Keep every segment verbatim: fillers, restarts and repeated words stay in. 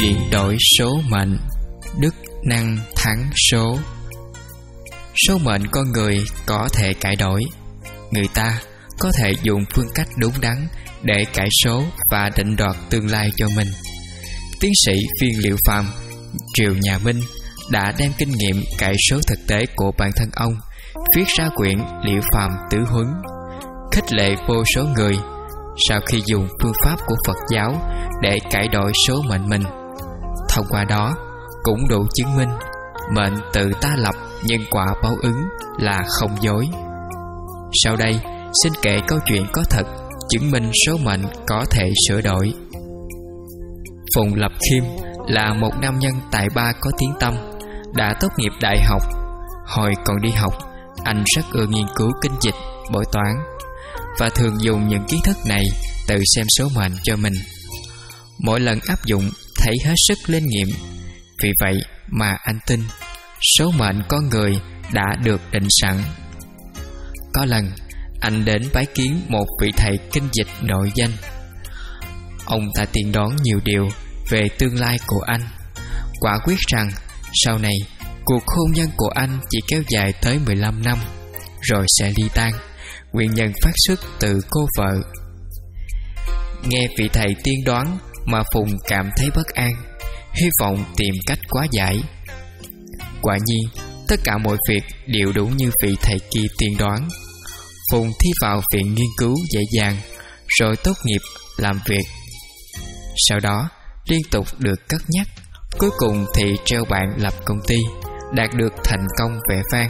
chuyển đổi số mệnh, đức năng thắng số. Số mệnh con người có thể cải đổi. Người ta có thể dùng phương cách đúng đắn để cải số và định đoạt tương lai cho mình. Tiến sĩ Viên Liệu Phàm, triều nhà Minh, đã đem kinh nghiệm cải số thực tế của bản thân ông viết ra quyển Liệu Phàm Tứ Huấn, khích lệ vô số người sau khi dùng phương pháp của Phật giáo để cải đổi số mệnh mình. Thông qua đó cũng đủ chứng minh mệnh tự ta lập, nhân quả báo ứng là không dối. Sau đây xin kể câu chuyện có thật chứng minh số mệnh có thể sửa đổi. Phùng Lập Khiêm là một nam nhân tài ba có tiếng tăm, đã tốt nghiệp đại học. Hồi còn đi học, anh rất ưa nghiên cứu kinh dịch, bói toán và thường dùng những kiến thức này tự xem số mệnh cho mình. Mỗi lần áp dụng thấy hết sức linh nghiệm. Vì vậy mà anh tin số mệnh con người đã được định sẵn. Có lần anh đến bái kiến một vị thầy kinh dịch nổi danh. Ông ta tiên đoán nhiều điều về tương lai của anh, quả quyết rằng sau này cuộc hôn nhân của anh chỉ kéo dài tới mười lăm năm rồi sẽ ly tan. Nguyên nhân phát xuất từ cô vợ. Nghe vị thầy tiên đoán mà Phùng cảm thấy bất an, hy vọng tìm cách hóa giải. Quả nhiên tất cả mọi việc đều đúng như vị thầy kia tiên đoán. Phùng thi vào viện nghiên cứu dễ dàng, rồi tốt nghiệp làm việc. Sau đó liên tục được cất nhắc, cuối cùng thì treo bạn lập công ty, đạt được thành công vẻ vang.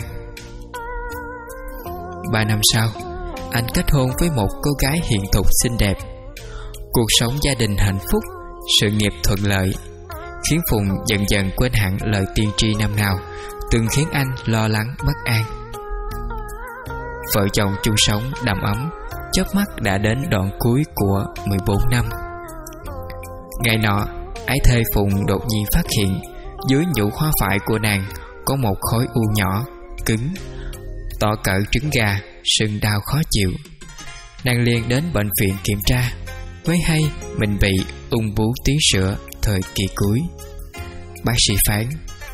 Ba năm sau, anh kết hôn với một cô gái hiền thục xinh đẹp. Cuộc sống gia đình hạnh phúc, sự nghiệp thuận lợi, khiến Phùng dần dần quên hẳn lời tiên tri năm nào từng khiến anh lo lắng bất an. Vợ chồng chung sống đầm ấm, chớp mắt đã đến đoạn cuối của mười bốn năm. Ngày nọ, ái thê Phùng đột nhiên phát hiện dưới nhũ hoa phải của nàng có một khối u nhỏ, cứng, to cỡ trứng gà, sưng đau khó chịu. Nàng liền đến bệnh viện kiểm tra, mới hay mình bị ung bướu tuyến sữa thời kỳ cuối. Bác sĩ phán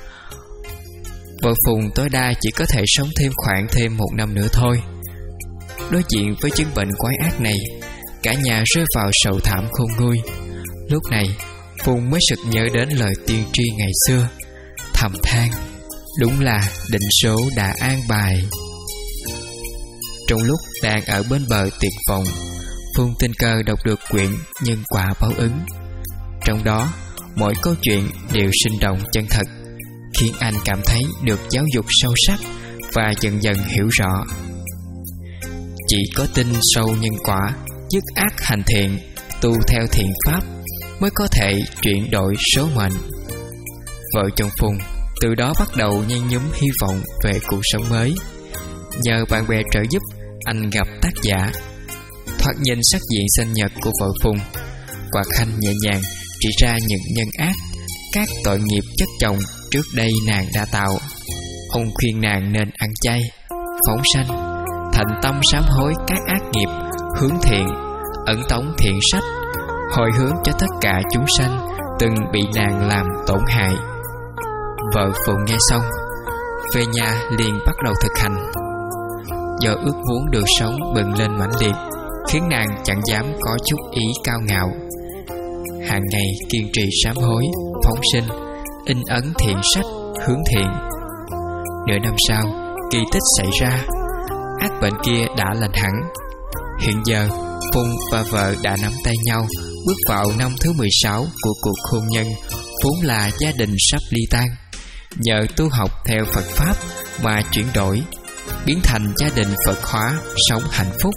vợ Phùng tối đa chỉ có thể sống thêm khoảng thêm một năm nữa thôi. Đối diện với chứng bệnh quái ác này, cả nhà rơi vào sầu thảm khôn nguôi. Lúc này Phùng mới sực nhớ đến lời tiên tri ngày xưa, thầm than đúng là định số đã an bài. Trong lúc đang ở bên bờ tuyệt vọng, Phùng tình cờ đọc được quyển Nhân Quả Báo Ứng. Trong đó mỗi câu chuyện đều sinh động chân thật, khiến anh cảm thấy được giáo dục sâu sắc và dần dần hiểu rõ. Chỉ có tin sâu nhân quả, dứt ác hành thiện, tu theo thiện pháp mới có thể chuyển đổi số mệnh. Vợ chồng Phùng từ đó bắt đầu nhen nhóm hy vọng về cuộc sống mới. Nhờ bạn bè trợ giúp, anh gặp tác giả. Thoạt nhìn sắc diện sinh nhật của vợ Phùng, Quạt Khanh nhẹ nhàng chỉ ra những nhân ác, các tội nghiệp chất chồng trước đây nàng đã tạo. Ông khuyên nàng nên ăn chay, phóng sanh, thành tâm sám hối các ác nghiệp, hướng thiện, ẩn tống thiện sách, hồi hướng cho tất cả chúng sanh từng bị nàng làm tổn hại. Vợ Phùng nghe xong, về nhà liền bắt đầu thực hành. Do ước muốn được sống bừng lên mãnh liệt, khiến nàng chẳng dám có chút ý cao ngạo. Hàng ngày kiên trì sám hối, phóng sinh, in ấn thiện sách, hướng thiện. Nửa năm sau, kỳ tích xảy ra, ác bệnh kia đã lành hẳn. Hiện giờ Phùng và vợ đã nắm tay nhau, bước vào năm thứ mười sáu của cuộc hôn nhân vốn là gia đình sắp ly tan. Nhờ tu học theo Phật Pháp mà chuyển đổi, biến thành gia đình Phật hóa, sống hạnh phúc.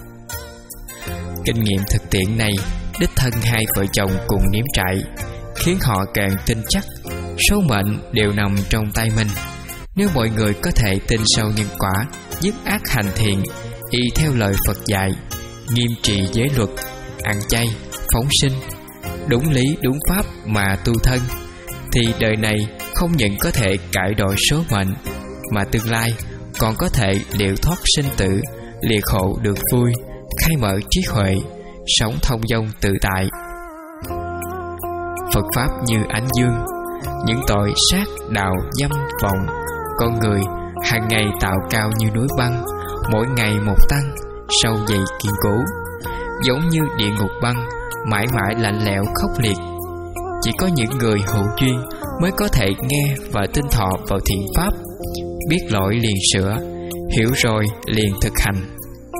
Kinh nghiệm thực tiễn này đích thân hai vợ chồng cùng nếm trải, khiến họ càng tin chắc số mệnh đều nằm trong tay mình. Nếu mọi người có thể tin sâu nhân quả, dứt ác hành thiện, y theo lời Phật dạy, nghiêm trì giới luật, ăn chay, phóng sinh, đúng lý đúng pháp mà tu thân, thì đời này không những có thể cải đổi số mệnh, mà tương lai còn có thể liệu thoát sinh tử, lìa khổ được vui, khai mở trí huệ, sống thông dong tự tại. Phật Phật Pháp như ánh dương. Những tội sát, đạo, dâm, vọng, con người hàng ngày tạo cao như núi băng, mỗi ngày một tăng, sâu dày kiên cố, giống như địa ngục băng, mãi mãi lạnh lẽo khốc liệt. Chỉ có những người hữu duyên mới có thể nghe và tin thọ vào thiện pháp, biết lỗi liền sửa, hiểu rồi liền thực hành.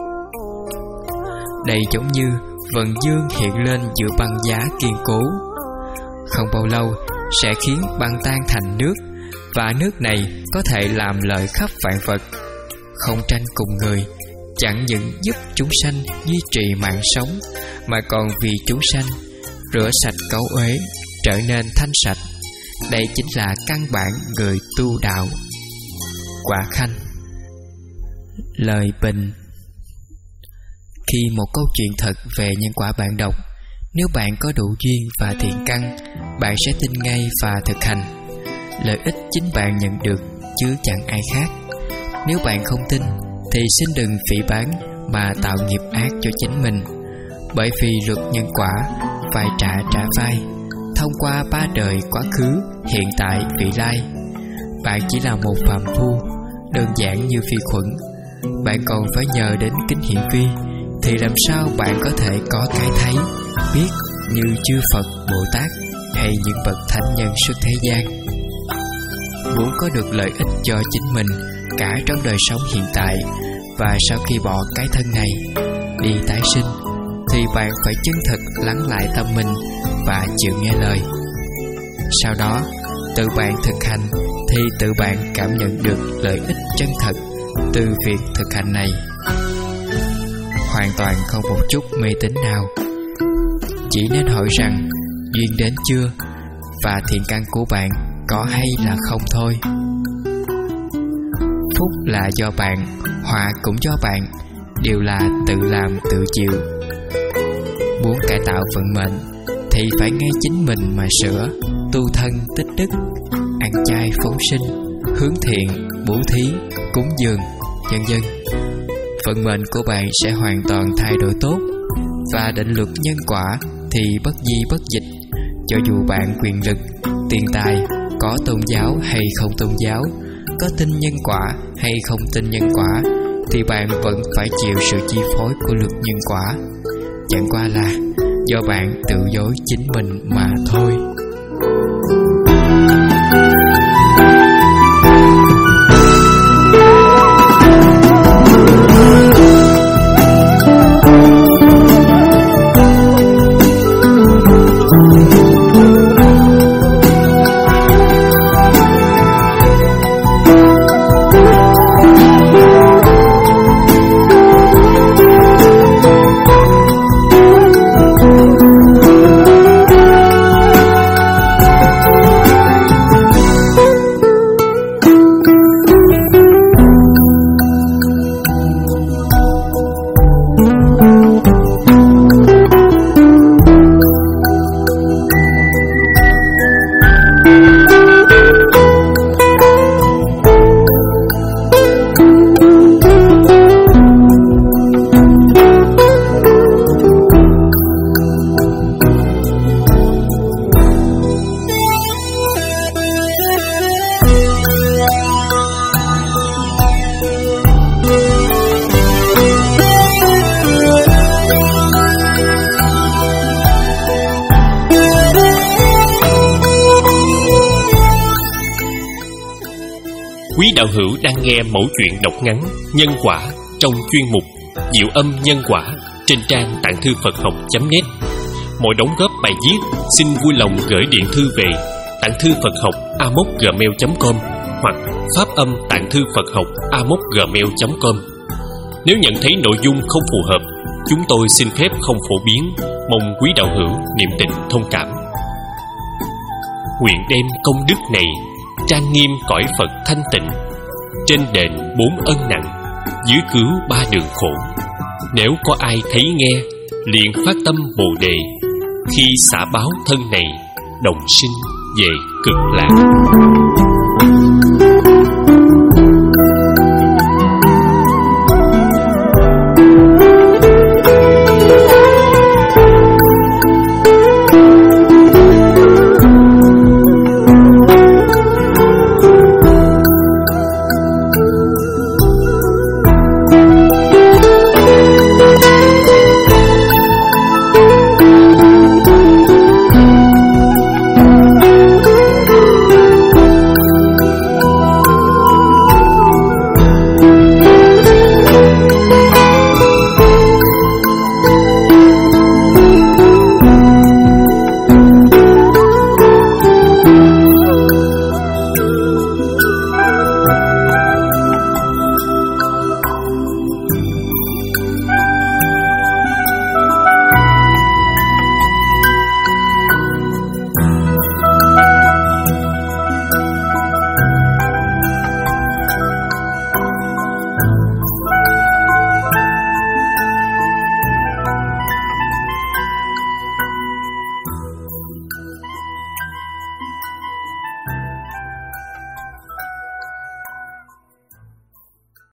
Đây giống như vầng dương hiện lên giữa băng giá kiên cố, không bao lâu sẽ khiến băng tan thành nước, và nước này có thể làm lợi khắp vạn vật. Không tranh cùng người, chẳng những giúp chúng sanh duy trì mạng sống, mà còn vì chúng sanh rửa sạch cấu uế, trở nên thanh sạch. Đây chính là căn bản người tu đạo. Quả Khanh. Lời bình. Khi một câu chuyện thật về nhân quả bạn đọc, nếu bạn có đủ duyên và thiện căn, bạn sẽ tin ngay và thực hành. Lợi ích chính bạn nhận được, chứ chẳng ai khác. Nếu bạn không tin, thì xin đừng phỉ báng mà tạo nghiệp ác cho chính mình. Bởi vì luật nhân quả phải trả trả vai, thông qua ba đời quá khứ, hiện tại, vị lai. Bạn chỉ là một phàm phu, đơn giản như vi khuẩn. Bạn còn phải nhờ đến kính hiển vi, thì làm sao bạn có thể có cái thấy, biết như chư Phật, Bồ Tát hay những bậc thánh nhân suốt thế gian? Muốn có được lợi ích cho chính mình cả trong đời sống hiện tại và sau khi bỏ cái thân này đi tái sinh, thì bạn phải chân thực lắng lại tâm mình và chịu nghe lời. Sau đó tự bạn thực hành, thì tự bạn cảm nhận được lợi ích chân thật từ việc thực hành này. Hoàn toàn không một chút mê tín nào, chỉ nên hỏi rằng duyên đến chưa, và thiện căn của bạn có hay là không thôi. Phúc là do bạn, họa cũng do bạn, đều là tự làm tự chịu. Muốn cải tạo vận mệnh thì phải nghe chính mình mà sửa, tu thân tích đức, ăn chay phóng sinh, hướng thiện, bố thí, cúng dường, vân vân. Vận mệnh của bạn sẽ hoàn toàn thay đổi tốt. Và định luật nhân quả thì bất di bất dịch. Cho dù bạn quyền lực, tiền tài, có tôn giáo hay không tôn giáo, có tin nhân quả hay không tin nhân quả, thì bạn vẫn phải chịu sự chi phối của luật nhân quả. Chẳng qua là do bạn tự dối chính mình mà thôi. Quý đạo hữu đang nghe mẫu chuyện đọc ngắn Nhân Quả trong chuyên mục Diệu Âm Nhân Quả trên trang tạng thư Phật học chấm net. Mọi đóng góp bài viết xin vui lòng gửi điện thư về tạng thư Phật học a m o c gmail chấm com hoặc phát âm tạng thư Phật học a m o c gmail chấm com. Nếu nhận thấy nội dung không phù hợp, chúng tôi xin phép không phổ biến, mong quý đạo hữu niệm tình thông cảm. Nguyện đem công đức này trang nghiêm cõi Phật thanh tịnh, trên đền bốn ân nặng, dưới cứu ba đường khổ. Nếu có ai thấy nghe, liền phát tâm Bồ Đề, khi xả báo thân này, đồng sinh về cực lạc.